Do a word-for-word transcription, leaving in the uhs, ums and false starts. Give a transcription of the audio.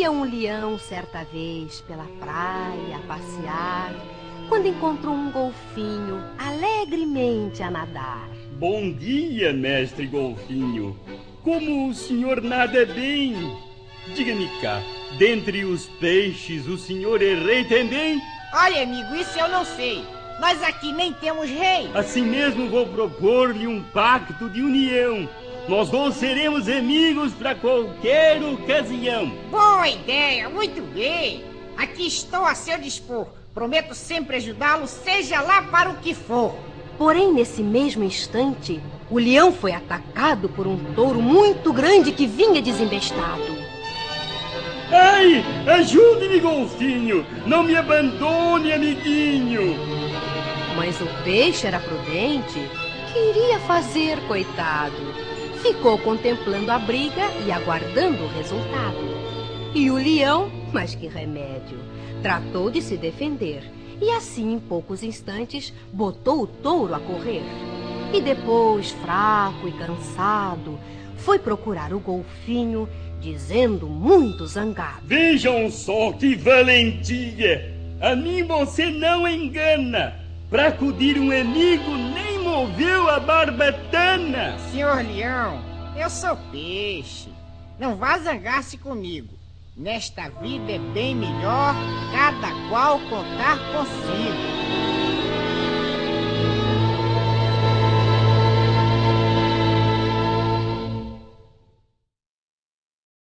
Ia um leão certa vez pela praia a passear, quando encontrou um golfinho alegremente a nadar. Bom dia, mestre golfinho. Como o senhor nada bem? Diga-me cá, dentre os peixes o senhor é rei também? Olha, amigo, isso eu não sei. Nós aqui nem temos rei. Assim mesmo vou propor-lhe um pacto de união. Nós dois seremos amigos para qualquer ocasião. Boa ideia, muito bem. Aqui estou a seu dispor. Prometo sempre ajudá-lo, seja lá para o que for. Porém, nesse mesmo instante, o leão foi atacado por um touro muito grande que vinha desembestado. Ai, ajude-me, golfinho. Não me abandone, amiguinho. Mas o peixe era prudente. Que iria fazer, coitado? Ficou contemplando a briga e aguardando o resultado. E o leão, mas que remédio, tratou de se defender. E assim, em poucos instantes, botou o touro a correr. E depois, fraco e cansado, foi procurar o golfinho, dizendo muito zangado: Vejam só que valentia! A mim você não engana! Para acudir um amigo nem moveu a barbatana! Senhor Leão, eu sou peixe. Não vá zangar-se comigo. Nesta vida é bem melhor cada qual contar consigo.